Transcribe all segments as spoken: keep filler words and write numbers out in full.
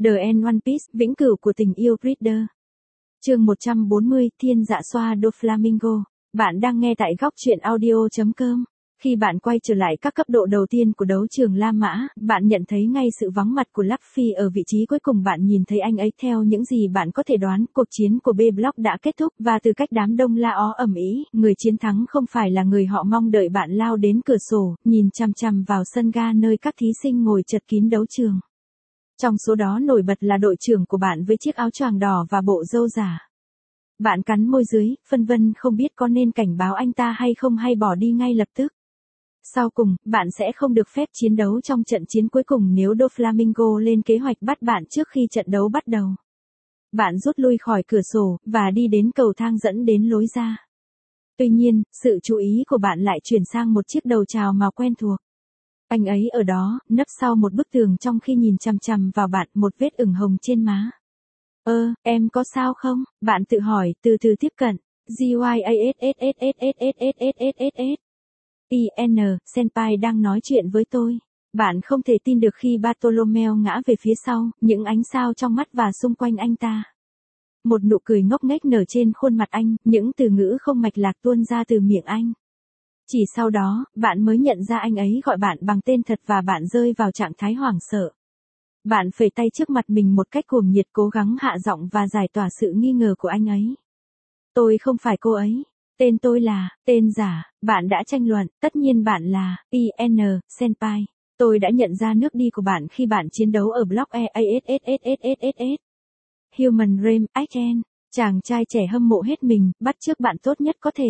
The End One Piece, vĩnh cửu của tình yêu Reader. Chương một trăm bốn mươi, Thiên Dạ Xoa do Flamingo. Bạn đang nghe tại góc truyện audio chấm com. Khi bạn quay trở lại các cấp độ đầu tiên của đấu trường La Mã, bạn nhận thấy ngay sự vắng mặt của Luffy ở vị trí cuối cùng. Bạn nhìn thấy anh ấy theo những gì bạn có thể đoán. Cuộc chiến của B-Block đã kết thúc và từ cách đám đông la ó ầm ĩ, người chiến thắng không phải là người họ mong đợi. Bạn lao đến cửa sổ, nhìn chằm chằm vào sân ga nơi các thí sinh ngồi chật kín đấu trường. Trong số đó nổi bật là đội trưởng của bạn với chiếc áo choàng đỏ và bộ râu giả. Bạn cắn môi dưới, phân vân không biết có nên cảnh báo anh ta hay không hay bỏ đi ngay lập tức. Sau cùng, bạn sẽ không được phép chiến đấu trong trận chiến cuối cùng nếu Doflamingo lên kế hoạch bắt bạn trước khi trận đấu bắt đầu. Bạn rút lui khỏi cửa sổ, và đi đến cầu thang dẫn đến lối ra. Tuy nhiên, sự chú ý của bạn lại chuyển sang một chiếc đầu trào màu quen thuộc. Anh ấy ở đó, nấp sau một bức tường trong khi nhìn chằm chằm vào bạn, một vết ửng hồng trên má. Ơ, em có sao không? Bạn tự hỏi, từ từ tiếp cận. Gyasssssssssssssss. i en, Senpai đang nói chuyện với tôi. Bạn không thể tin được khi Bartolomeo ngã về phía sau, những ánh sao trong mắt và xung quanh anh ta. Một nụ cười ngốc nghếch nở trên khuôn mặt anh, những từ ngữ không mạch lạc tuôn ra từ miệng anh. Chỉ sau đó, bạn mới nhận ra anh ấy gọi bạn bằng tên thật và bạn rơi vào trạng thái hoảng sợ. Bạn phẩy tay trước mặt mình một cách cuồng nhiệt, cố gắng hạ giọng và giải tỏa sự nghi ngờ của anh ấy. Tôi không phải cô ấy. Tên tôi là, tên giả, bạn đã tranh luận, tất nhiên bạn là, i en, Senpai. Tôi đã nhận ra nước đi của bạn khi bạn chiến đấu ở Block E A S S S S S S. Human Realm, Action. Chàng trai trẻ hâm mộ hết mình, bắt chước bạn tốt nhất có thể.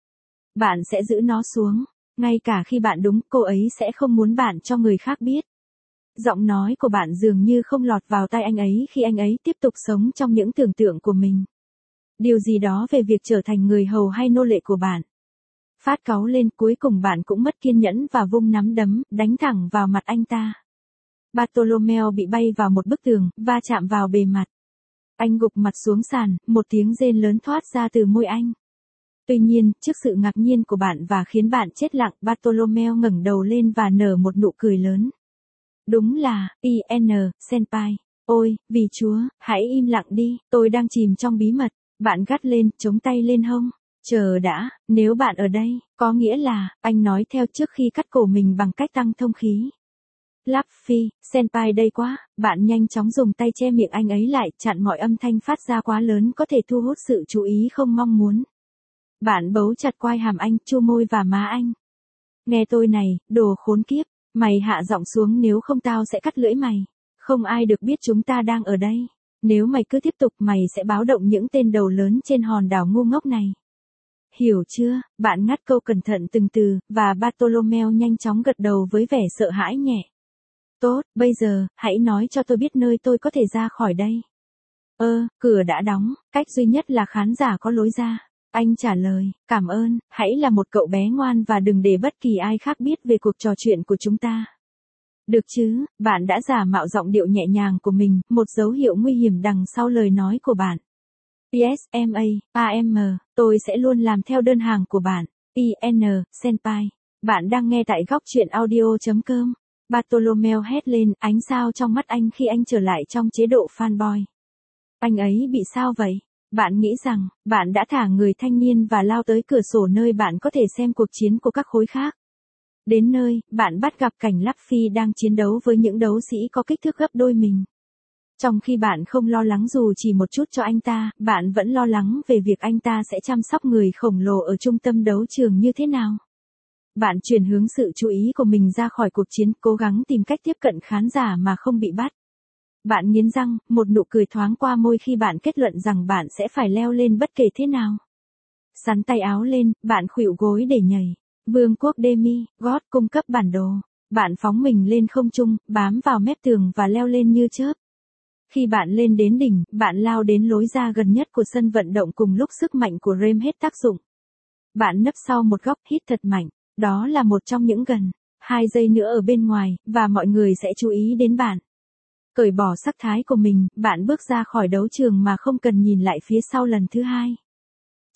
Bạn sẽ giữ nó xuống. Ngay cả khi bạn đúng, cô ấy sẽ không muốn bạn cho người khác biết. Giọng nói của bạn dường như không lọt vào tai anh ấy khi anh ấy tiếp tục sống trong những tưởng tượng của mình. Điều gì đó về việc trở thành người hầu hay nô lệ của bạn. Phát cáu lên, cuối cùng bạn cũng mất kiên nhẫn và vung nắm đấm, đánh thẳng vào mặt anh ta. Bartolomeo bị bay vào một bức tường, va chạm vào bề mặt. Anh gục mặt xuống sàn, một tiếng rên lớn thoát ra từ môi anh. Tuy nhiên, trước sự ngạc nhiên của bạn và khiến bạn chết lặng, Bartolomeo ngẩng đầu lên và nở một nụ cười lớn. Đúng là, i en, Senpai. Ôi, vì Chúa, hãy im lặng đi, tôi đang chìm trong bí mật. Bạn gắt lên, chống tay lên hông. Chờ đã, nếu bạn ở đây, có nghĩa là, anh nói theo trước khi cắt cổ mình bằng cách tăng thông khí. Luffy, Senpai đây quá, bạn nhanh chóng dùng tay che miệng anh ấy lại, chặn mọi âm thanh phát ra quá lớn có thể thu hút sự chú ý không mong muốn. Bạn bấu chặt quai hàm anh, chu môi và má anh. Nghe tôi này, đồ khốn kiếp, mày hạ giọng xuống nếu không tao sẽ cắt lưỡi mày. Không ai được biết chúng ta đang ở đây. Nếu mày cứ tiếp tục mày sẽ báo động những tên đầu lớn trên hòn đảo ngu ngốc này. Hiểu chưa? Bạn ngắt câu cẩn thận từng từ, và Bartolomeo nhanh chóng gật đầu với vẻ sợ hãi nhẹ. Tốt, bây giờ, hãy nói cho tôi biết nơi tôi có thể ra khỏi đây. Ơ, cửa đã đóng, cách duy nhất là khán giả có lối ra. Anh trả lời, cảm ơn, hãy là một cậu bé ngoan và đừng để bất kỳ ai khác biết về cuộc trò chuyện của chúng ta. Được chứ, bạn đã giả mạo giọng điệu nhẹ nhàng của mình, một dấu hiệu nguy hiểm đằng sau lời nói của bạn. Yes, em a, a em, tôi sẽ luôn làm theo đơn hàng của bạn. i en, Senpai. Bạn đang nghe tại góc truyện audio chấm com. Bartolomeo hét lên, ánh sao trong mắt anh khi anh trở lại trong chế độ fanboy. Anh ấy bị sao vậy? Bạn nghĩ rằng, bạn đã thả người thanh niên và lao tới cửa sổ nơi bạn có thể xem cuộc chiến của các khối khác. Đến nơi, bạn bắt gặp cảnh Luffy đang chiến đấu với những đấu sĩ có kích thước gấp đôi mình. Trong khi bạn không lo lắng dù chỉ một chút cho anh ta, bạn vẫn lo lắng về việc anh ta sẽ chăm sóc người khổng lồ ở trung tâm đấu trường như thế nào. Bạn chuyển hướng sự chú ý của mình ra khỏi cuộc chiến, cố gắng tìm cách tiếp cận khán giả mà không bị bắt. Bạn nghiến răng, một nụ cười thoáng qua môi khi bạn kết luận rằng bạn sẽ phải leo lên bất kể thế nào. Sắn tay áo lên, bạn khuỵu gối để nhảy. Vương quốc Demi, God cung cấp bản đồ. Bạn phóng mình lên không trung, bám vào mép tường và leo lên như chớp. Khi bạn lên đến đỉnh, bạn lao đến lối ra gần nhất của sân vận động cùng lúc sức mạnh của Rem hết tác dụng. Bạn nấp sau một góc, hít thật mạnh. Đó là một trong những gần hai giây nữa ở bên ngoài, và mọi người sẽ chú ý đến bạn. Cởi bỏ sắc thái của mình, bạn bước ra khỏi đấu trường mà không cần nhìn lại phía sau lần thứ hai.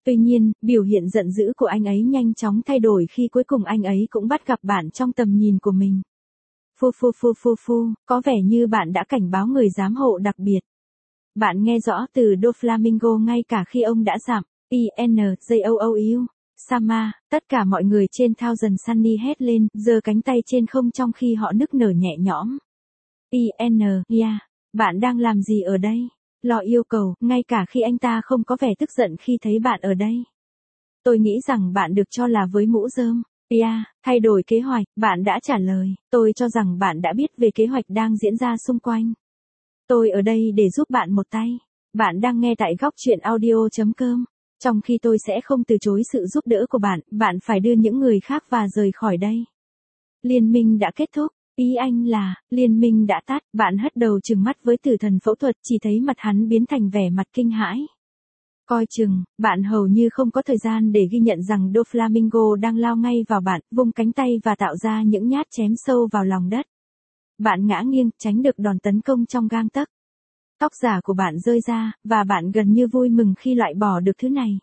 Tuy nhiên, biểu hiện giận dữ của anh ấy nhanh chóng thay đổi khi cuối cùng anh ấy cũng bắt gặp bạn trong tầm nhìn của mình. Phu phu phu phu phu, có vẻ như bạn đã cảnh báo người giám hộ đặc biệt. Bạn nghe rõ từ Doflamingo ngay cả khi ông đã giảm. I N J O O U. Sama, tất cả mọi người trên Thousand Sunny hét lên, giơ cánh tay trên không trong khi họ nức nở nhẹ nhõm. I N, yeah. Bạn đang làm gì ở đây? Lò yêu cầu, ngay cả khi anh ta không có vẻ tức giận khi thấy bạn ở đây. Tôi nghĩ rằng bạn được cho là với mũ rơm. Yeah, thay đổi kế hoạch, bạn đã trả lời. Tôi cho rằng bạn đã biết về kế hoạch đang diễn ra xung quanh. Tôi ở đây để giúp bạn một tay. Bạn đang nghe tại góc chuyện audio chấm com. Trong khi tôi sẽ không từ chối sự giúp đỡ của bạn, bạn phải đưa những người khác và rời khỏi đây. Liên minh đã kết thúc. Ý anh là, liên minh đã tắt, bạn hất đầu trừng mắt với tử thần phẫu thuật, chỉ thấy mặt hắn biến thành vẻ mặt kinh hãi. Coi chừng, bạn hầu như không có thời gian để ghi nhận rằng Doflamingo đang lao ngay vào bạn, vung cánh tay và tạo ra những nhát chém sâu vào lòng đất. Bạn ngã nghiêng, tránh được đòn tấn công trong gang tấc. Tóc giả của bạn rơi ra, và bạn gần như vui mừng khi loại bỏ được thứ này.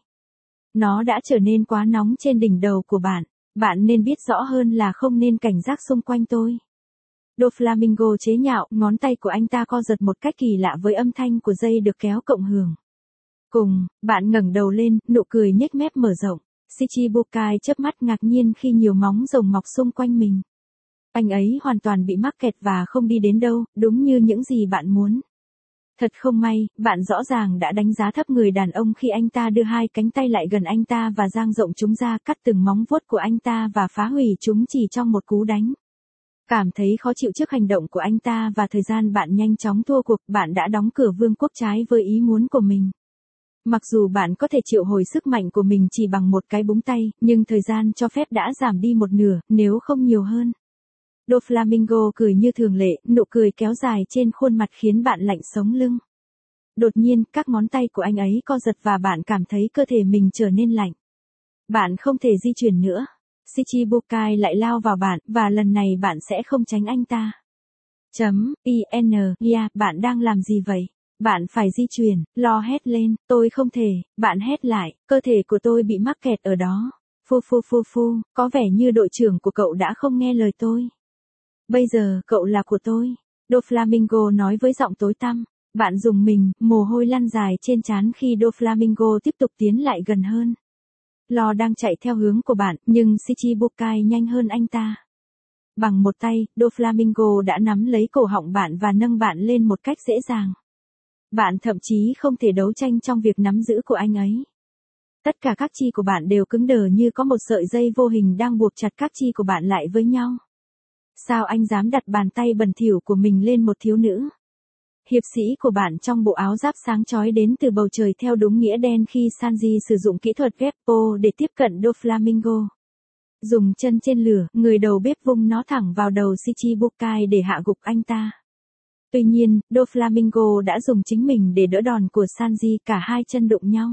Nó đã trở nên quá nóng trên đỉnh đầu của bạn. Bạn nên biết rõ hơn là không nên cảnh giác xung quanh tôi. Doflamingo chế nhạo, ngón tay của anh ta co giật một cách kỳ lạ với âm thanh của dây được kéo cộng hưởng. Cùng, bạn ngẩng đầu lên, nụ cười nhếch mép mở rộng. Shichibukai chớp mắt ngạc nhiên khi nhiều móng rồng mọc xung quanh mình. Anh ấy hoàn toàn bị mắc kẹt và không đi đến đâu, đúng như những gì bạn muốn. Thật không may, bạn rõ ràng đã đánh giá thấp người đàn ông khi anh ta đưa hai cánh tay lại gần anh ta và dang rộng chúng ra, cắt từng móng vuốt của anh ta và phá hủy chúng chỉ trong một cú đánh. Cảm thấy khó chịu trước hành động của anh ta và thời gian bạn nhanh chóng thua cuộc, bạn đã đóng cửa vương quốc trái với ý muốn của mình. Mặc dù bạn có thể triệu hồi sức mạnh của mình chỉ bằng một cái búng tay, nhưng thời gian cho phép đã giảm đi một nửa, nếu không nhiều hơn. Doflamingo cười như thường lệ, nụ cười kéo dài trên khuôn mặt khiến bạn lạnh sống lưng. Đột nhiên, các ngón tay của anh ấy co giật và bạn cảm thấy cơ thể mình trở nên lạnh. Bạn không thể di chuyển nữa. Shichibukai lại lao vào bạn, và lần này bạn sẽ không tránh anh ta. Chấm, I N, yeah, bạn đang làm gì vậy? Bạn phải di chuyển, lo hét lên, tôi không thể, bạn hét lại, cơ thể của tôi bị mắc kẹt ở đó. Phu phu phu phu, có vẻ như đội trưởng của cậu đã không nghe lời tôi. Bây giờ, cậu là của tôi. Doflamingo nói với giọng tối tăm. Bạn dùng mình, mồ hôi lăn dài trên trán khi Doflamingo tiếp tục tiến lại gần hơn. Lò đang chạy theo hướng của bạn, nhưng Shichibukai nhanh hơn anh ta. Bằng một tay, Doflamingo đã nắm lấy cổ họng bạn và nâng bạn lên một cách dễ dàng. Bạn thậm chí không thể đấu tranh trong việc nắm giữ của anh ấy. Tất cả các chi của bạn đều cứng đờ như có một sợi dây vô hình đang buộc chặt các chi của bạn lại với nhau. Sao anh dám đặt bàn tay bẩn thỉu của mình lên một thiếu nữ? Hiệp sĩ của bạn trong bộ áo giáp sáng chói đến từ bầu trời theo đúng nghĩa đen khi Sanji sử dụng kỹ thuật Geppo để tiếp cận Doflamingo. Dùng chân trên lửa, người đầu bếp vung nó thẳng vào đầu Shichibukai để hạ gục anh ta. Tuy nhiên, Doflamingo đã dùng chính mình để đỡ đòn của Sanji, cả hai chân đụng nhau.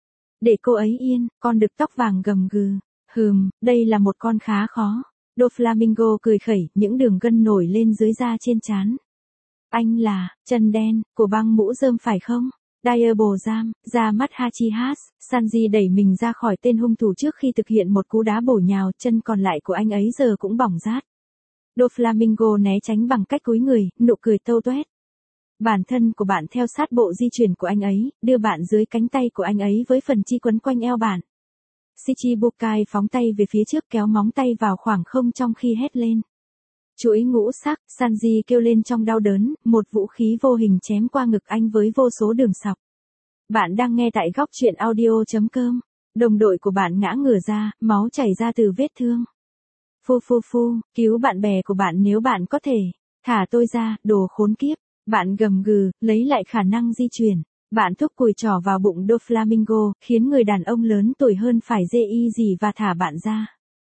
Để cô ấy yên, con đực tóc vàng gầm gừ. Hừm, đây là một con khá khó. Doflamingo cười khẩy, những đường gân nổi lên dưới da trên trán. Anh là, chân đen, của băng mũ rơm phải không? Diable Jam, ra mắt Hachihas, Sanji đẩy mình ra khỏi tên hung thủ trước khi thực hiện một cú đá bổ nhào, chân còn lại của anh ấy giờ cũng bỏng rát. Doflamingo né tránh bằng cách cúi người, nụ cười tâu toét. Bản thân của bạn theo sát bộ di chuyển của anh ấy, đưa bạn dưới cánh tay của anh ấy với phần chi quấn quanh eo bạn. Shichibukai phóng tay về phía trước kéo móng tay vào khoảng không trong khi hét lên. Chuỗi ngũ sắc, Sanji kêu lên trong đau đớn, một vũ khí vô hình chém qua ngực anh với vô số đường sọc. Bạn đang nghe tại góc chuyện audio chấm com. Đồng đội của bạn ngã ngửa ra, máu chảy ra từ vết thương. Phu phu phu, cứu bạn bè của bạn nếu bạn có thể. Thả tôi ra, đồ khốn kiếp. Bạn gầm gừ, lấy lại khả năng di chuyển. Bạn thúc cùi trỏ vào bụng Doflamingo, khiến người đàn ông lớn tuổi hơn phải dê y gì và thả bạn ra.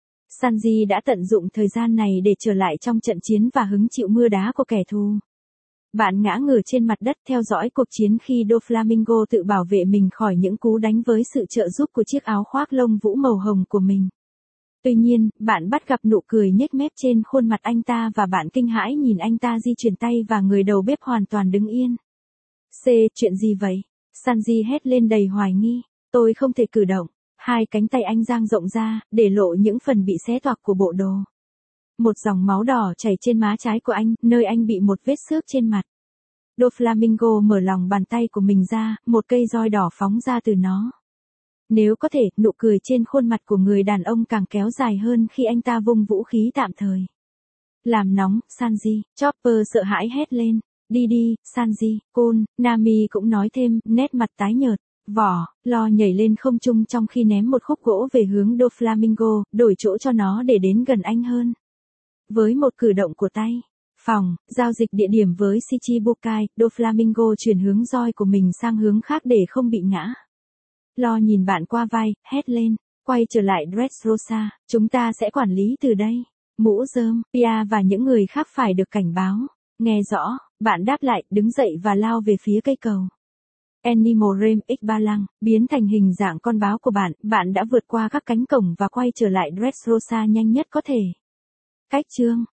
Sanji đã tận dụng thời gian này để trở lại trong trận chiến và hứng chịu mưa đá của kẻ thù. Bạn ngã ngửa trên mặt đất theo dõi cuộc chiến khi Doflamingo tự bảo vệ mình khỏi những cú đánh với sự trợ giúp của chiếc áo khoác lông vũ màu hồng của mình. Tuy nhiên, bạn bắt gặp nụ cười nhếch mép trên khuôn mặt anh ta và bạn kinh hãi nhìn anh ta di chuyển tay và người đầu bếp hoàn toàn đứng yên. C, chuyện gì vậy? Sanji hét lên đầy hoài nghi. Tôi không thể cử động. Hai cánh tay anh dang rộng ra, để lộ những phần bị xé toạc của bộ đồ. Một dòng máu đỏ chảy trên má trái của anh, nơi anh bị một vết xước trên mặt. Doflamingo mở lòng bàn tay của mình ra, một cây roi đỏ phóng ra từ nó. Nếu có thể, nụ cười trên khuôn mặt của người đàn ông càng kéo dài hơn khi anh ta vung vũ khí tạm thời. Làm nóng, Sanji, Chopper sợ hãi hét lên. Đi đi, Sanji, Cole, Nami cũng nói thêm, nét mặt tái nhợt. Vỏ, lo nhảy lên không trung trong khi ném một khúc gỗ về hướng Doflamingo, đổi chỗ cho nó để đến gần anh hơn. Với một cử động của tay, phòng, giao dịch địa điểm với Shichibukai, Doflamingo chuyển hướng roi của mình sang hướng khác để không bị ngã. Lo nhìn bạn qua vai, hét lên, quay trở lại Dressrosa, chúng ta sẽ quản lý từ đây. Mũ rơm, Pia và những người khác phải được cảnh báo. Nghe rõ, bạn đáp lại, đứng dậy và lao về phía cây cầu. Animal Realm X ba lăng, biến thành hình dạng con báo của bạn, bạn đã vượt qua các cánh cổng và quay trở lại Dressrosa nhanh nhất có thể. Cách chương